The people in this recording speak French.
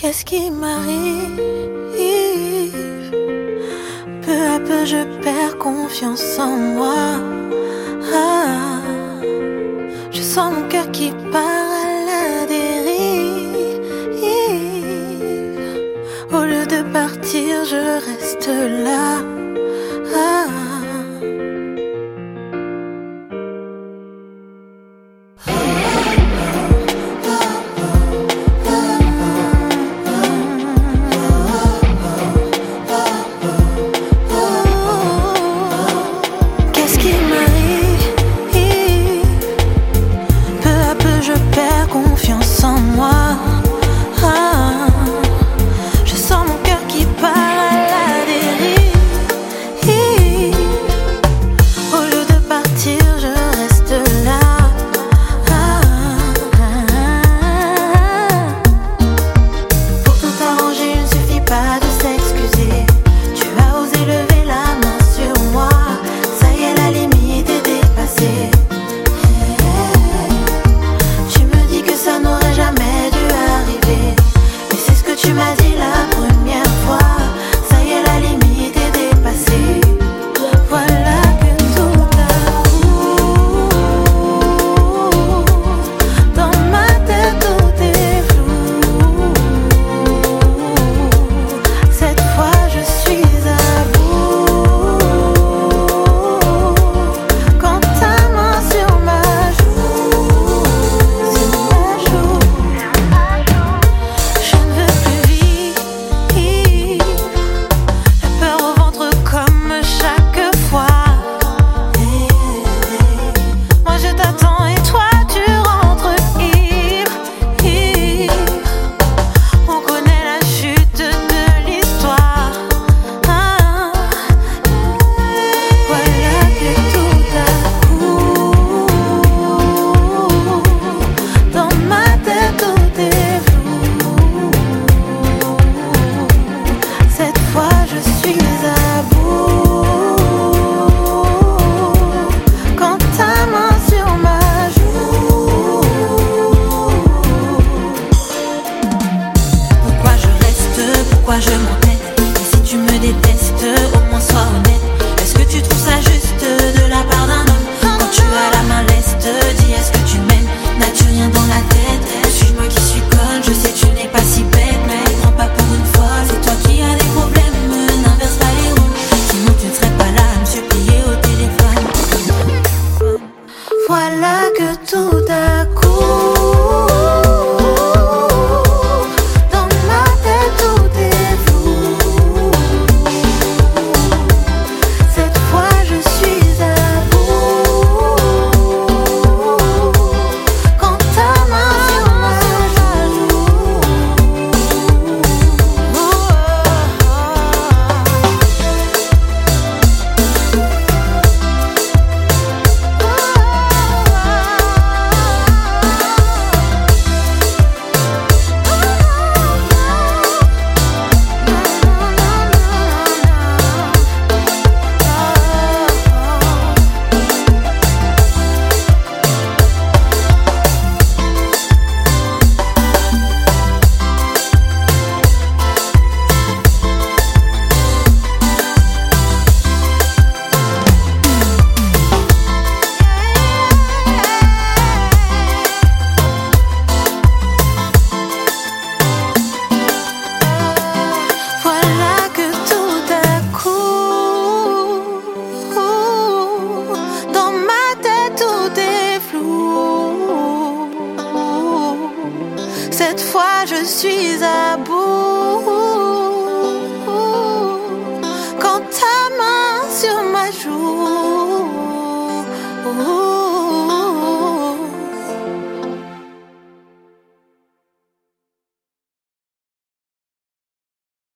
Qu'est-ce qui m'arrive? Peu à peu je perds confiance en moi. Je sens mon cœur qui part à la dérive. Au lieu de partir, je reste là. Qu'est-ce qui m'arrive? Peu à peu je perds confiance en moi. Je sens mon cœur qui part à la dérive. Au lieu de partir, je reste là. Pour tout arranger, il ne suffit pas de s'excuser. Tu as osé lever la main sur moi. Ça y est, la limite est dépassée. Tu me dis que ça n'aurait jamais dû arriver. Mais c'est ce que tu m'as dit la première fois. Ça y est, la limite est dépassée. Voilà que tout à coup, dans ma tête tout est flou. Cette fois je suis à bout. Quand ta main sur ma joue, je ne veux plus vivre. La peur au ventre comme chaque fois. Moi je t'attends et toi tu rentres ivre. On connaît la chute de l'histoire. Voilà que tout à coup, dans ma tête tout est flou. Cette fois je suis à bout. Quand ta main sur ma joue. Pourquoi je reste? Pourquoi je m'entête? Et si tu me détestes, au moins sois honnête. Est-ce que tu trouves ça juste de la part d'un homme? Quand tu as la main leste, dis est-ce que tu m'aimes? N'as-tu rien dans la tête? Suis-je moi qui suis conne? Je sais tu n'es pas si bête, mais prends pas pour une folle. C'est toi qui as des problèmes, n'inverse pas les rôles. Sinon tu ne serais pas là à me supplier au téléphone. Voilà que tout à coup, dans ma tête tout est flou. Cette fois je suis à bout. Quand ta main sur ma joue. Voilà que tout à coup, dans ma tête tout est flou. Cette fois je suis à bout. Quand ta main sur ma joue.